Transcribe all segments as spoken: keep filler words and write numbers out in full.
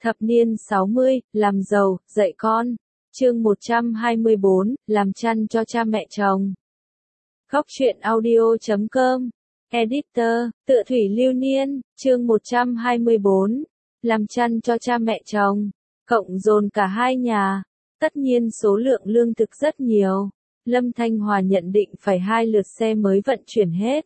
Thập niên sáu mươi, làm giàu, dạy con. Chương một trăm hai mươi bốn, làm chăn cho cha mẹ chồng. Góc truyện audio chấm com. Editor, Tựa Thủy Lưu Niên, chương một trăm hai mươi bốn. Làm chăn cho cha mẹ chồng. Cộng dồn cả hai nhà. Tất nhiên số lượng lương thực rất nhiều. Lâm Thanh Hòa nhận định phải hai lượt xe mới vận chuyển hết.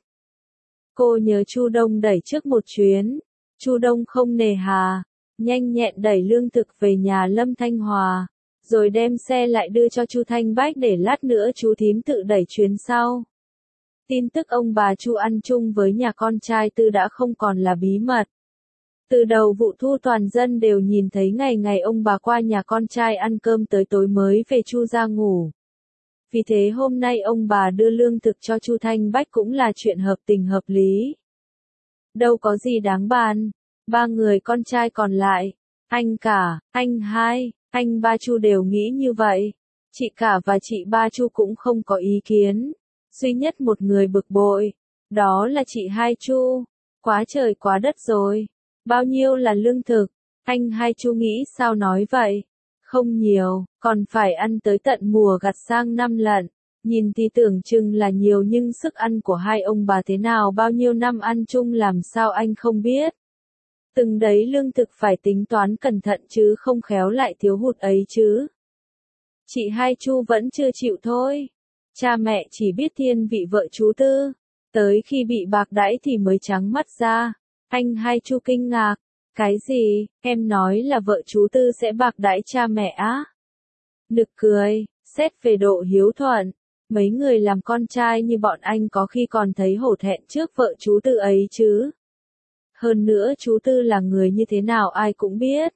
Cô nhớ Chu Đông đẩy trước một chuyến. Chu Đông không nề hà, nhanh nhẹn đẩy lương thực về nhà Lâm Thanh Hòa, rồi đem xe lại đưa cho Chu Thanh Bách để lát nữa chú thím tự đẩy chuyến sau. Tin tức ông bà Chu ăn chung với nhà con trai Tư đã không còn là bí mật. Từ đầu vụ thu toàn dân đều nhìn thấy ngày ngày ông bà qua nhà con trai ăn cơm tới tối mới về Chu ra ngủ. Vì thế hôm nay ông bà đưa lương thực cho Chu Thanh Bách cũng là chuyện hợp tình hợp lý. Đâu có gì đáng bàn. Ba người con trai còn lại, anh cả, anh hai, anh ba Chu đều nghĩ như vậy. Chị cả và chị ba Chu cũng không có ý kiến. Duy nhất một người bực bội, đó là chị hai Chu. Quá trời quá đất rồi. Bao nhiêu là lương thực? Anh hai Chu nghĩ sao nói vậy? Không nhiều, còn phải ăn tới tận mùa gặt sang năm lận. Nhìn thì tưởng chừng là nhiều nhưng sức ăn của hai ông bà thế nào bao nhiêu năm ăn chung làm sao anh không biết. Từng đấy lương thực phải tính toán cẩn thận chứ không khéo lại thiếu hụt ấy chứ. Chị hai Chu vẫn chưa chịu thôi. Cha mẹ chỉ biết thiên vị vợ chú Tư. Tới khi bị bạc đãi thì mới trắng mắt ra. Anh hai Chu kinh ngạc. Cái gì, em nói là vợ chú Tư sẽ bạc đãi cha mẹ á? Nực cười, xét về độ hiếu thuận. Mấy người làm con trai như bọn anh có khi còn thấy hổ thẹn trước vợ chú Tư ấy chứ. Hơn nữa chú Tư là người như thế nào ai cũng biết.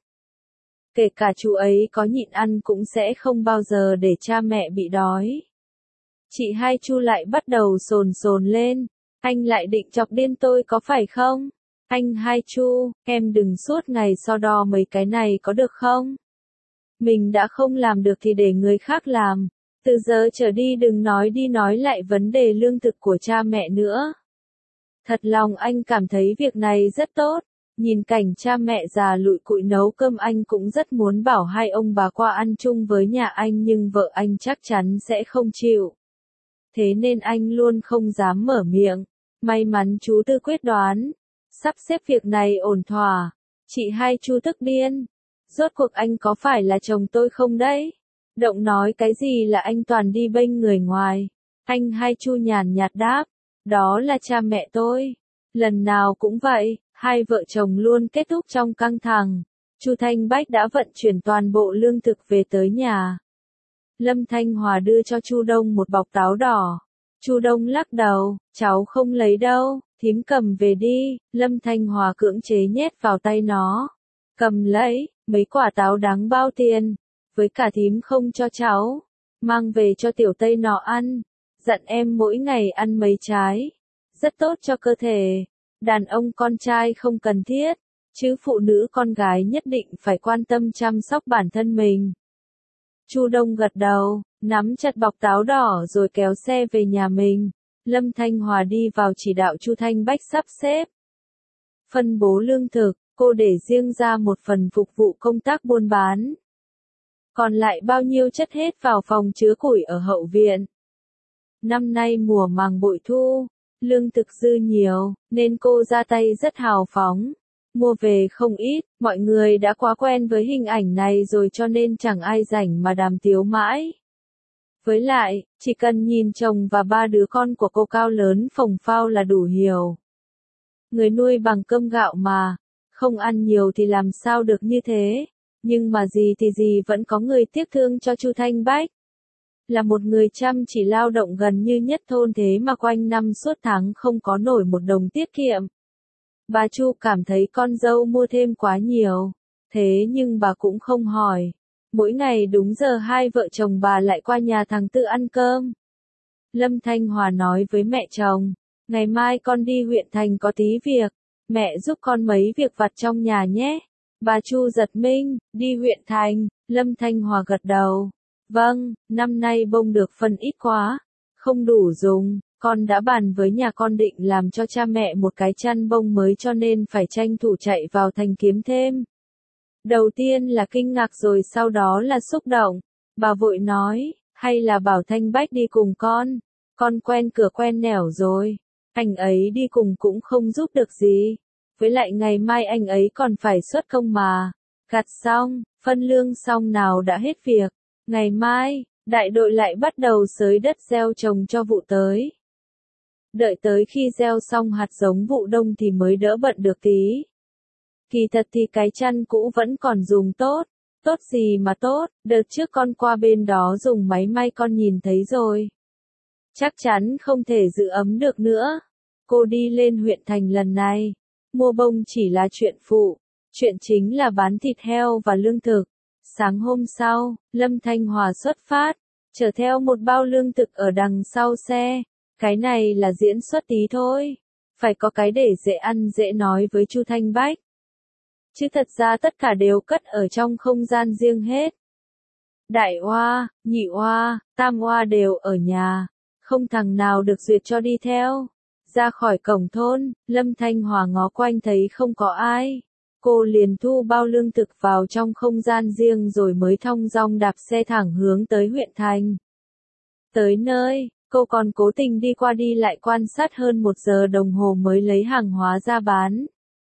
Kể cả chú ấy có nhịn ăn cũng sẽ không bao giờ để cha mẹ bị đói. Chị hai Chu lại bắt đầu sồn sồn lên. Anh lại định chọc điên tôi có phải không? Anh hai Chu, em đừng suốt ngày so đo mấy cái này có được không? Mình đã không làm được thì để người khác làm. Từ giờ trở đi đừng nói đi nói lại vấn đề lương thực của cha mẹ nữa. Thật lòng anh cảm thấy việc này rất tốt. Nhìn cảnh cha mẹ già lụi cụi nấu cơm anh cũng rất muốn bảo hai ông bà qua ăn chung với nhà anh nhưng vợ anh chắc chắn sẽ không chịu. Thế nên anh luôn không dám mở miệng. May mắn chú Tư quyết đoán. Sắp xếp việc này ổn thỏa. Chị hai Chu tức điên. Rốt cuộc anh có phải là chồng tôi không đấy? Động nói cái gì là anh toàn đi bênh người ngoài. Anh hai Chu nhàn nhạt đáp. Đó là cha mẹ tôi. Lần nào cũng vậy, hai vợ chồng luôn kết thúc trong căng thẳng. Chu Thanh Bách đã vận chuyển toàn bộ lương thực về tới nhà. Lâm Thanh Hòa đưa cho Chu Đông một bọc táo đỏ. Chu Đông lắc đầu, cháu không lấy đâu, thím cầm về đi. Lâm Thanh Hòa cưỡng chế nhét vào tay nó. Cầm lấy, mấy quả táo đáng bao tiền. Với cả thím không cho cháu. Mang về cho tiểu Tây nó ăn. Dặn em mỗi ngày ăn mấy trái. Rất tốt cho cơ thể. Đàn ông con trai không cần thiết. Chứ phụ nữ con gái nhất định phải quan tâm chăm sóc bản thân mình. Chu Đông gật đầu, nắm chặt bọc táo đỏ rồi kéo xe về nhà mình. Lâm Thanh Hòa đi vào chỉ đạo Chu Thanh Bách sắp xếp. Phân bố lương thực, cô để riêng ra một phần phục vụ công tác buôn bán. Còn lại bao nhiêu chất hết vào phòng chứa củi ở hậu viện. Năm nay mùa màng bội thu, lương thực dư nhiều, nên cô ra tay rất hào phóng. Mua về không ít, mọi người đã quá quen với hình ảnh này rồi cho nên chẳng ai rảnh mà đàm tiếu mãi. Với lại, chỉ cần nhìn chồng và ba đứa con của cô cao lớn phồng phao là đủ hiểu. Người nuôi bằng cơm gạo mà, không ăn nhiều thì làm sao được như thế. Nhưng mà gì thì gì vẫn có người tiếc thương cho Chu Thanh Bách. Là một người chăm chỉ lao động gần như nhất thôn thế mà quanh năm suốt tháng không có nổi một đồng tiết kiệm. Bà Chu cảm thấy con dâu mua thêm quá nhiều. Thế nhưng bà cũng không hỏi. Mỗi ngày đúng giờ hai vợ chồng bà lại qua nhà thằng Tư ăn cơm. Lâm Thanh Hòa nói với mẹ chồng. Ngày mai con đi huyện thành có tí việc. Mẹ giúp con mấy việc vặt trong nhà nhé. Bà Chu giật mình, đi huyện thành. Lâm Thanh Hòa gật đầu. Vâng, năm nay bông được phân ít quá. Không đủ dùng. Con đã bàn với nhà con định làm cho cha mẹ một cái chăn bông mới cho nên phải tranh thủ chạy vào thành kiếm thêm. Đầu tiên là kinh ngạc rồi sau đó là xúc động. Bà vội nói, hay là bảo Thanh Bách đi cùng con, con quen cửa quen nẻo rồi, anh ấy đi cùng cũng không giúp được gì. Với lại ngày mai anh ấy còn phải xuất công mà. Gặt xong, phân lương xong nào đã hết việc. Ngày mai, đại đội lại bắt đầu xới đất gieo trồng cho vụ tới. Đợi tới khi gieo xong hạt giống vụ đông thì mới đỡ bận được tí. Kỳ thật thì cái chăn cũ vẫn còn dùng tốt. Tốt gì mà tốt, đợt trước con qua bên đó dùng máy may con nhìn thấy rồi. Chắc chắn không thể giữ ấm được nữa. Cô đi lên huyện thành lần này. Mua bông chỉ là chuyện phụ. Chuyện chính là bán thịt heo và lương thực. Sáng hôm sau, Lâm Thanh Hòa xuất phát, chở theo một bao lương thực ở đằng sau xe. Cái này là diễn xuất tí thôi. Phải có cái để dễ ăn dễ nói với Chu Thanh Bách. Chứ thật ra tất cả đều cất ở trong không gian riêng hết. Đại oa, nhị oa, tam oa đều ở nhà. Không thằng nào được duyệt cho đi theo. Ra khỏi cổng thôn, Lâm Thanh Hòa ngó quanh thấy không có ai. Cô liền thu bao lương thực vào trong không gian riêng rồi mới thong dong đạp xe thẳng hướng tới huyện thành. Tới nơi, cô còn cố tình đi qua đi lại quan sát hơn một giờ đồng hồ mới lấy hàng hóa ra bán.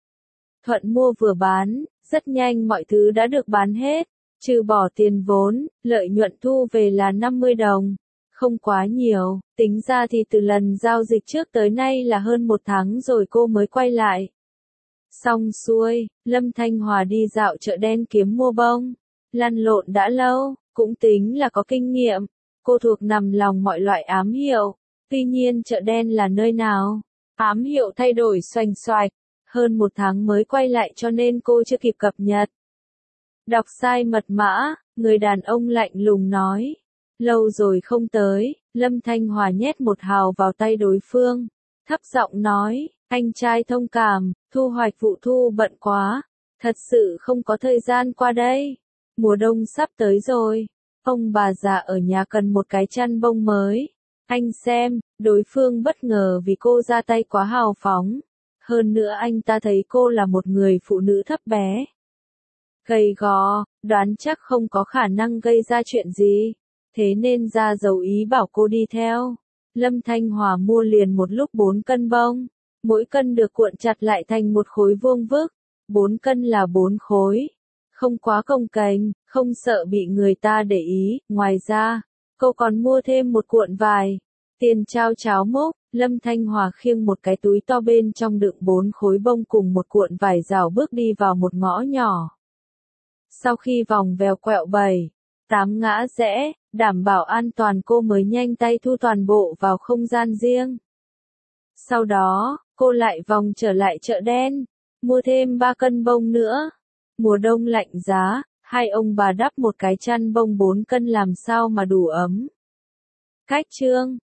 Thuận mua vừa bán, rất nhanh mọi thứ đã được bán hết. Trừ bỏ tiền vốn, lợi nhuận thu về là năm mươi đồng. Không quá nhiều, tính ra thì từ lần giao dịch trước tới nay là hơn một tháng rồi cô mới quay lại. Xong xuôi, Lâm Thanh Hòa đi dạo chợ đen kiếm mua bông. Lăn lộn đã lâu, cũng tính là có kinh nghiệm. Cô thuộc nằm lòng mọi loại ám hiệu. Tuy nhiên chợ đen là nơi nào? Ám hiệu thay đổi xoành xoạch. Hơn một tháng mới quay lại cho nên cô chưa kịp cập nhật. Đọc sai mật mã, người đàn ông lạnh lùng nói. Lâu rồi không tới, Lâm Thanh Hòa nhét một hào vào tay đối phương. Thấp giọng nói, anh trai thông cảm, thu hoạch vụ thu bận quá. Thật sự không có thời gian qua đây. Mùa đông sắp tới rồi. Ông bà già ở nhà cần một cái chăn bông mới. Anh xem, đối phương bất ngờ vì cô ra tay quá hào phóng. Hơn nữa anh ta thấy cô là một người phụ nữ thấp bé. Gầy gò, đoán chắc không có khả năng gây ra chuyện gì. Thế nên ra dấu ý bảo cô đi theo. Lâm Thanh Hòa mua liền một lúc bốn cân bông. Mỗi cân được cuộn chặt lại thành một khối vuông vức. Bốn cân là bốn khối. Không quá cồng kềnh, không sợ bị người ta để ý. Ngoài ra, cô còn mua thêm một cuộn vải. Tiền trao cháo múc, Lâm Thanh Hòa khiêng một cái túi to bên trong đựng bốn khối bông cùng một cuộn vải rào bước đi vào một ngõ nhỏ. Sau khi vòng vèo quẹo bảy, tám ngã rẽ, đảm bảo an toàn cô mới nhanh tay thu toàn bộ vào không gian riêng. Sau đó, cô lại vòng trở lại chợ đen, mua thêm ba cân bông nữa. Mùa đông lạnh giá, hai ông bà đắp một cái chăn bông bốn cân làm sao mà đủ ấm. Cách chương